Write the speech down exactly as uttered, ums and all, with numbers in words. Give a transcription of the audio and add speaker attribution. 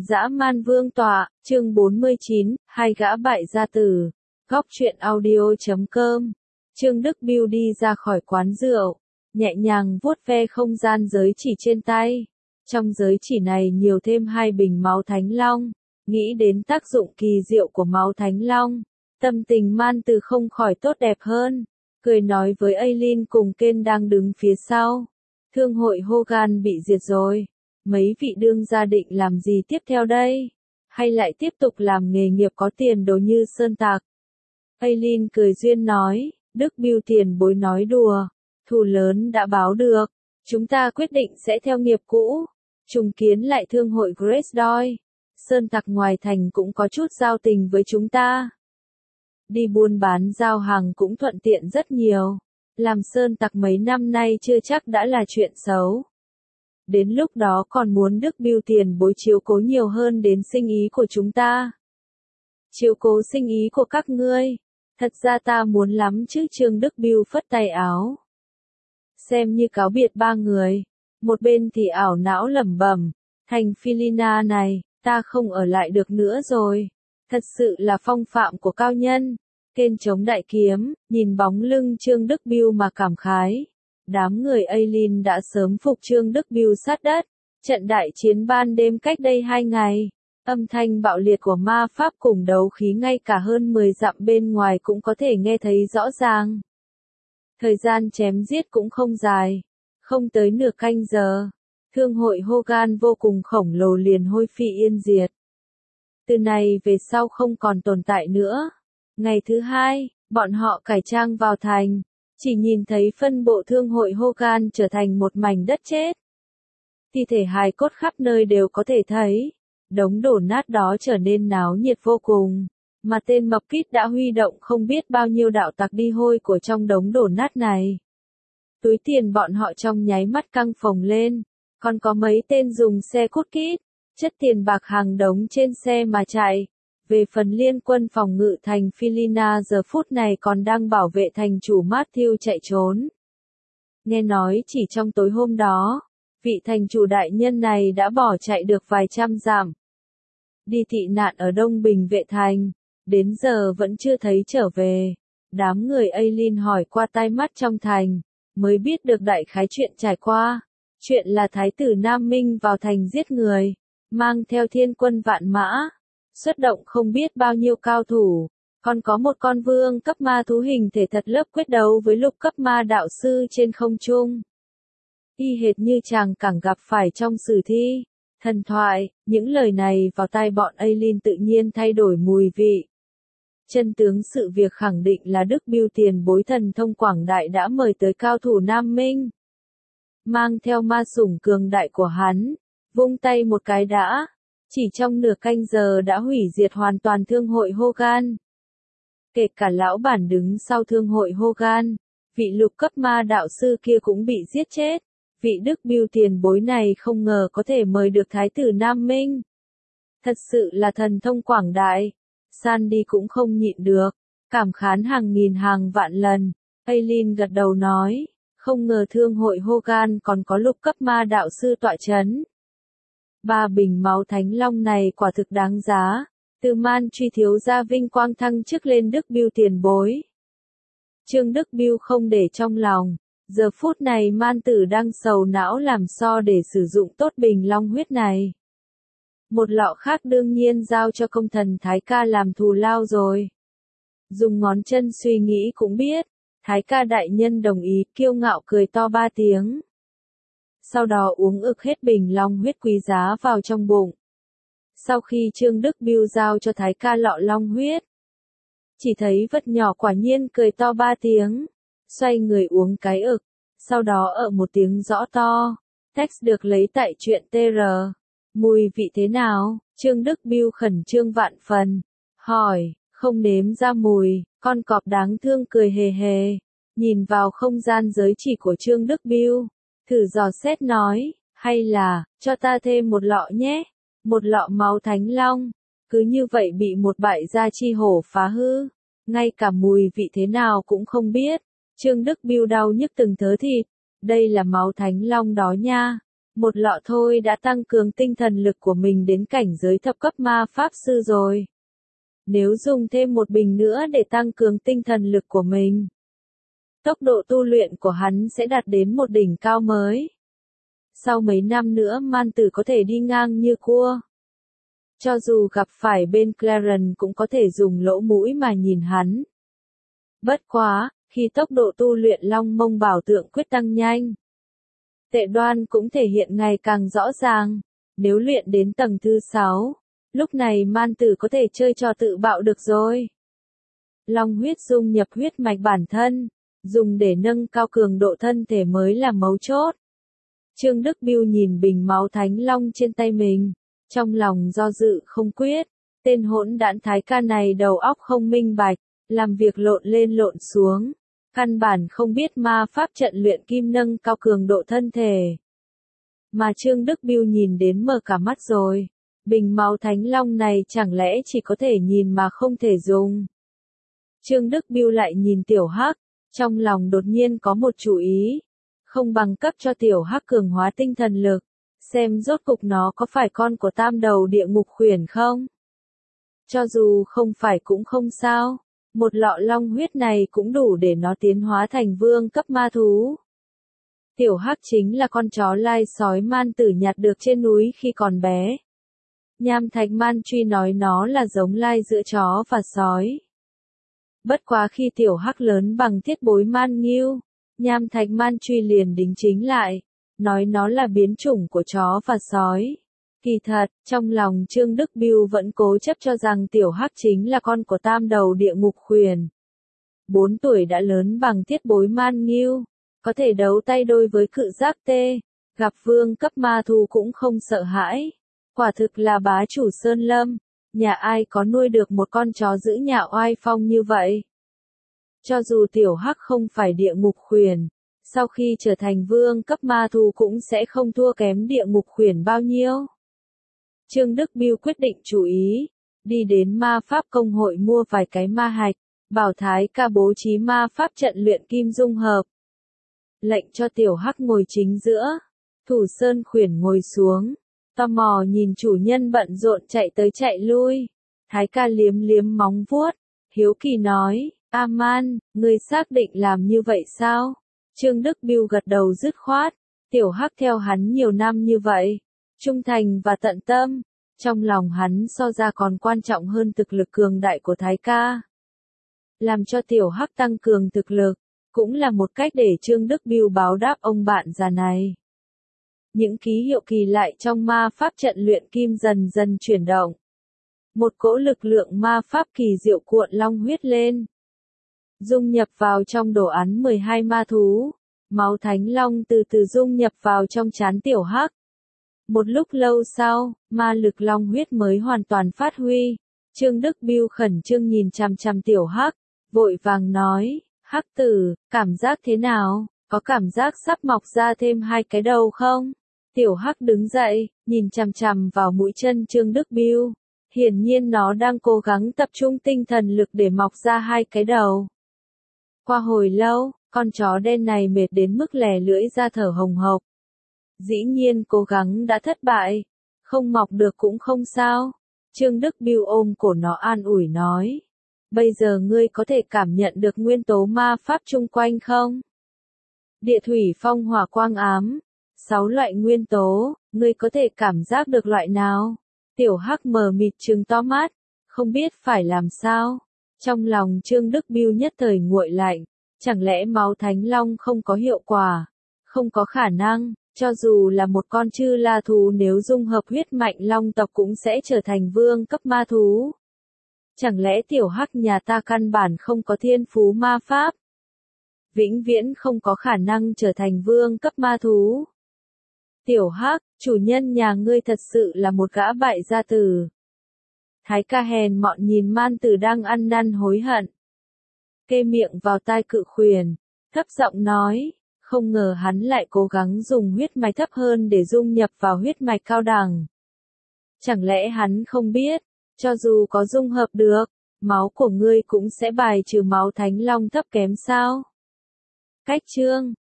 Speaker 1: Dã man vương tọa, chương bốn mươi chín, hai gã bại gia tử. Góc truyện audio chấm com. Trương Đức Biêu đi ra khỏi quán rượu, nhẹ nhàng vuốt ve không gian giới chỉ trên tay. Trong giới chỉ này nhiều thêm hai bình máu thánh long. Nghĩ đến tác dụng kỳ diệu của máu thánh long, tâm tình Man Từ không khỏi tốt đẹp hơn. Cười nói với Aileen cùng Ken đang đứng phía sau. Thương hội Hogan bị diệt rồi. Mấy vị đương gia định làm gì tiếp theo đây? Hay lại tiếp tục làm nghề nghiệp có tiền đồ như sơn tạc? Aileen cười duyên nói, Đức Biêu tiền bối nói đùa. Thù lớn đã báo được. Chúng ta quyết định sẽ theo nghiệp cũ. Trùng kiến lại thương hội Grace Doyle. Sơn tặc ngoài thành cũng có chút giao tình với chúng ta. Đi buôn bán giao hàng cũng thuận tiện rất nhiều. Làm sơn tặc mấy năm nay chưa chắc đã là chuyện xấu. Đến lúc đó còn muốn Đức Biêu tiền bối chiếu cố nhiều hơn đến sinh ý của chúng ta. Chiếu cố sinh ý của các ngươi. Thật ra ta muốn lắm chứ. Trương Đức Biêu phất tay áo. Xem như cáo biệt ba người. Một bên thì ảo não lẩm bẩm. Thành Philina này, ta không ở lại được nữa rồi. Thật sự là phong phạm của cao nhân. Ken chống đại kiếm, nhìn bóng lưng Trương Đức Biêu mà cảm khái. Đám người Aileen đã sớm phục Trương Đức Biêu sát đất. Trận đại chiến ban đêm cách đây hai ngày. Âm thanh bạo liệt của ma pháp cùng đấu khí ngay cả hơn mười dặm bên ngoài cũng có thể nghe thấy rõ ràng. Thời gian chém giết cũng không dài. Không tới nửa canh giờ. Thương hội Hogan vô cùng khổng lồ liền hôi phi yên diệt. Từ này về sau không còn tồn tại nữa. Ngày thứ hai, bọn họ cải trang vào thành. Chỉ nhìn thấy phân bộ thương hội Hogan trở thành một mảnh đất chết. Thi thể hài cốt khắp nơi đều có thể thấy. Đống đổ nát đó trở nên náo nhiệt vô cùng. Mà tên mập kít đã huy động không biết bao nhiêu đạo tặc đi hôi của trong đống đổ nát này. Túi tiền bọn họ trong nháy mắt căng phồng lên. Còn có mấy tên dùng xe cút kít. Chất tiền bạc hàng đống trên xe mà chạy. Về phần liên quân phòng ngự thành Philina giờ phút này còn đang bảo vệ thành chủ Matthew chạy trốn. Nghe nói chỉ trong tối hôm đó, vị thành chủ đại nhân này đã bỏ chạy được vài trăm dặm. Đi tị nạn ở Đông Bình vệ thành, đến giờ vẫn chưa thấy trở về. Đám người Aileen hỏi qua tai mắt trong thành, mới biết được đại khái chuyện trải qua. Chuyện là thái tử Nam Minh vào thành giết người, mang theo thiên quân vạn mã. Xuất động không biết bao nhiêu cao thủ, còn có một con vương cấp ma thú hình thể thật lớp quyết đấu với lục cấp ma đạo sư trên không trung. Y hệt như chàng cảng gặp phải trong sử thi, thần thoại, những lời này vào tai bọn Aileen tự nhiên thay đổi mùi vị. Chân tướng sự việc khẳng định là Đức Biêu tiền bối thần thông quảng đại đã mời tới cao thủ Nam Minh. Mang theo ma sủng cường đại của hắn, vung tay một cái đã. Chỉ trong nửa canh giờ đã hủy diệt hoàn toàn thương hội Hogan. Kể cả lão bản đứng sau thương hội Hogan, vị lục cấp ma đạo sư kia cũng bị giết chết. Vị Đức Biêu tiền bối này không ngờ có thể mời được thái tử Nam Minh. Thật sự là thần thông quảng đại. Sandy cũng không nhịn được, cảm khán hàng nghìn hàng vạn lần. Aileen gật đầu nói, không ngờ thương hội Hogan còn có lục cấp ma đạo sư tọa chấn. Ba bình máu thánh long này quả thực đáng giá. Từ Man truy thiếu gia vinh quang thăng chức lên Đức Biêu tiền bối. Trương Đức Biêu không để trong lòng. Giờ phút này Man tử đang sầu não làm so để sử dụng tốt bình long huyết này. Một lọ khác đương nhiên giao cho công thần Thái ca làm thù lao rồi. Dùng ngón chân suy nghĩ cũng biết. Thái ca đại nhân đồng ý, kiêu ngạo cười to ba tiếng. Sau đó uống ực hết bình long huyết quý giá vào trong bụng. Sau khi Trương Đức Biêu giao cho Thái ca lọ long huyết, chỉ thấy vật nhỏ quả nhiên cười to ba tiếng, xoay người uống cái ực, sau đó ở một tiếng rõ to. Text được lấy tại truyện tê rờ. Mùi vị thế nào? Trương Đức Biêu khẩn trương vạn phần, hỏi, không nếm ra mùi. Con cọp đáng thương cười hề hề, nhìn vào không gian giới chỉ của Trương Đức Biêu. Thử dò xét nói, hay là, cho ta thêm một lọ nhé, một lọ máu thánh long. Cứ như vậy bị một bại gia chi hổ phá hư, ngay cả mùi vị thế nào cũng không biết. Trương Đức Biêu đau nhức từng thớ thịt, đây là máu thánh long đó nha. Một lọ thôi đã tăng cường tinh thần lực của mình đến cảnh giới thập cấp ma pháp sư rồi. Nếu dùng thêm một bình nữa để tăng cường tinh thần lực của mình, tốc độ tu luyện của hắn sẽ đạt đến một đỉnh cao mới. Sau mấy năm nữa man tử có thể đi ngang như cua. Cho dù gặp phải bên Clarence cũng có thể dùng lỗ mũi mà nhìn hắn. Bất quá, khi tốc độ tu luyện Long Mông Bảo Tượng Quyết tăng nhanh, tệ đoan cũng thể hiện ngày càng rõ ràng. Nếu luyện đến tầng thứ sáu, lúc này man tử có thể chơi trò tự bạo được rồi. Long huyết dung nhập huyết mạch bản thân, dùng để nâng cao cường độ thân thể mới là mấu chốt. Trương Đức Biêu nhìn bình máu Thánh Long trên tay mình, trong lòng do dự không quyết. Tên hỗn đản Thái Ca này đầu óc không minh bạch, làm việc lộn lên lộn xuống, căn bản không biết ma pháp trận luyện kim nâng cao cường độ thân thể. Mà Trương Đức Biêu nhìn đến mở cả mắt rồi, bình máu Thánh Long này chẳng lẽ chỉ có thể nhìn mà không thể dùng. Trương Đức Biêu lại nhìn Tiểu Hắc, trong lòng đột nhiên có một chủ ý, không bằng cấp cho Tiểu Hắc cường hóa tinh thần lực, xem rốt cục nó có phải con của tam đầu địa ngục khuyển không. Cho dù không phải cũng không sao, một lọ long huyết này cũng đủ để nó tiến hóa thành vương cấp ma thú. Tiểu Hắc chính là con chó lai sói man tử nhặt được trên núi khi còn bé. Nham Thạch Man Truy nói nó là giống lai giữa chó và sói. Bất quá khi Tiểu Hắc lớn bằng thiết bối man nghiêu, Nham Thạch Man Truy liền đính chính lại, nói nó là biến chủng của chó và sói. Kỳ thật, trong lòng Trương Đức Biêu vẫn cố chấp cho rằng Tiểu Hắc chính là con của tam đầu địa ngục khuyển. Bốn tuổi đã lớn bằng thiết bối man nghiêu, có thể đấu tay đôi với cự giác tê, gặp vương cấp ma thú cũng không sợ hãi. Quả thực là bá chủ sơn lâm, nhà ai có nuôi được một con chó giữ nhà oai phong như vậy. Cho dù Tiểu Hắc không phải địa ngục khuyển, sau khi trở thành vương cấp ma thú cũng sẽ không thua kém địa ngục khuyển bao nhiêu. Trương Đức Biêu quyết định chú ý, đi đến ma pháp công hội mua vài cái ma hạch, bảo Thái Ca bố trí ma pháp trận luyện kim dung hợp. Lệnh cho Tiểu Hắc ngồi chính giữa, Thủ Sơn khuyển ngồi xuống, tò mò nhìn chủ nhân bận rộn chạy tới chạy lui. Thái Ca liếm liếm móng vuốt, hiếu kỳ nói, Aman, ngươi xác định làm như vậy sao? Trương Đức Biêu gật đầu dứt khoát, Tiểu Hắc theo hắn nhiều năm như vậy, trung thành và tận tâm, trong lòng hắn so ra còn quan trọng hơn thực lực cường đại của Thái Ca. Làm cho Tiểu Hắc tăng cường thực lực, cũng là một cách để Trương Đức Biêu báo đáp ông bạn già này. Những ký hiệu kỳ lạ trong ma pháp trận luyện kim dần dần chuyển động. Một cỗ lực lượng ma pháp kỳ diệu cuộn long huyết lên, dung nhập vào trong đồ án mười hai ma thú. Máu Thánh Long từ từ dung nhập vào trong trán Tiểu Hắc. Một lúc lâu sau, ma lực long huyết mới hoàn toàn phát huy. Trương Đức Biêu khẩn trương nhìn chằm chằm Tiểu Hắc, vội vàng nói, Hắc tử, cảm giác thế nào, có cảm giác sắp mọc ra thêm hai cái đầu không? Tiểu Hắc đứng dậy, nhìn chằm chằm vào mũi chân Trương Đức Biêu. Hiển nhiên nó đang cố gắng tập trung tinh thần lực để mọc ra hai cái đầu. Qua hồi lâu, con chó đen này mệt đến mức lè lưỡi ra thở hồng hộc. Dĩ nhiên cố gắng đã thất bại, không mọc được cũng không sao. Trương Đức Biêu ôm cổ nó an ủi nói, bây giờ ngươi có thể cảm nhận được nguyên tố ma pháp chung quanh không? Địa thủy phong hỏa quang ám, sáu loại nguyên tố, ngươi có thể cảm giác được loại nào? Tiểu Hắc mờ mịt trừng to mắt, không biết phải làm sao. Trong lòng Trương Đức Biêu nhất thời nguội lạnh, chẳng lẽ máu Thánh Long không có hiệu quả? Không có khả năng, cho dù là một con chư la thú nếu dung hợp huyết mạch long tộc cũng sẽ trở thành vương cấp ma thú. Chẳng lẽ Tiểu Hắc nhà ta căn bản không có thiên phú ma pháp? Vĩnh viễn không có khả năng trở thành vương cấp ma thú. Tiểu Hắc, chủ nhân nhà ngươi thật sự là một gã bại gia tử. Thái Ca hèn mọn nhìn man tử đang ăn năn hối hận. Kê miệng vào tai cự khuyển, thấp giọng nói, không ngờ hắn lại cố gắng dùng huyết mạch thấp hơn để dung nhập vào huyết mạch cao đẳng. Chẳng lẽ hắn không biết, cho dù có dung hợp được, máu của ngươi cũng sẽ bài trừ máu Thánh Long thấp kém sao? Cách chương